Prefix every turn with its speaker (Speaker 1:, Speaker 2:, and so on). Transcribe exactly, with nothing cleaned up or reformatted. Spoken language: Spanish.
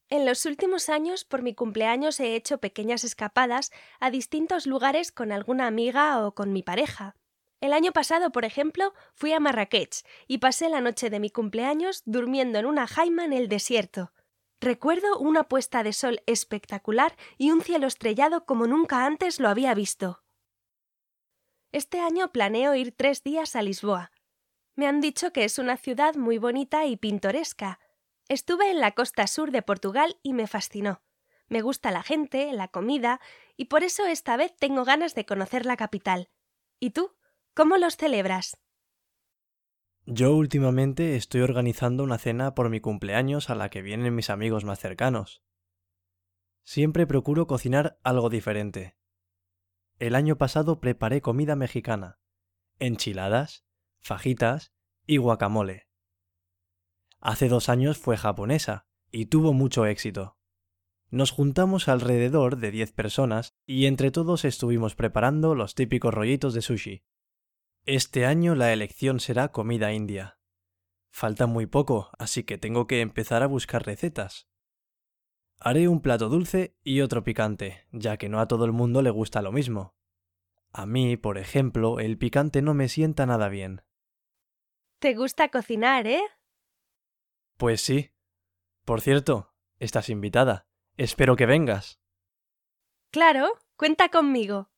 Speaker 1: En los últimos años, por mi cumpleaños he hecho pequeñas escapadas a distintos lugares con alguna amiga o con mi pareja. El año pasado, por ejemplo, fui a Marrakech y pasé la noche de mi cumpleaños durmiendo en una jaima en el desierto. Recuerdo una puesta de sol espectacular y un cielo estrellado como nunca antes lo había visto. Este año planeo ir tres días a Lisboa. Me han dicho que es una ciudad muy bonita y pintoresca. Estuve en la costa sur de Portugal y me fascinó. Me gusta la gente, la comida, y por eso esta vez tengo ganas de conocer la capital. ¿Y tú? ¿Cómo los celebras?
Speaker 2: Yo últimamente estoy organizando una cena por mi cumpleaños a la que vienen mis amigos más cercanos. Siempre procuro cocinar algo diferente. El año pasado preparé comida mexicana, enchiladas, fajitas y guacamole. Hace dos años fue japonesa y tuvo mucho éxito. Nos juntamos alrededor de diez personas y entre todos estuvimos preparando los típicos rollitos de sushi. Este año la elección será comida india. Falta muy poco, así que tengo que empezar a buscar recetas. Haré un plato dulce y otro picante, ya que no a todo el mundo le gusta lo mismo. A mí, por ejemplo, el picante no me sienta nada bien.
Speaker 1: ¿Te gusta cocinar, eh?
Speaker 2: Pues sí. Por cierto, estás invitada. Espero que vengas.
Speaker 1: Claro, cuenta conmigo.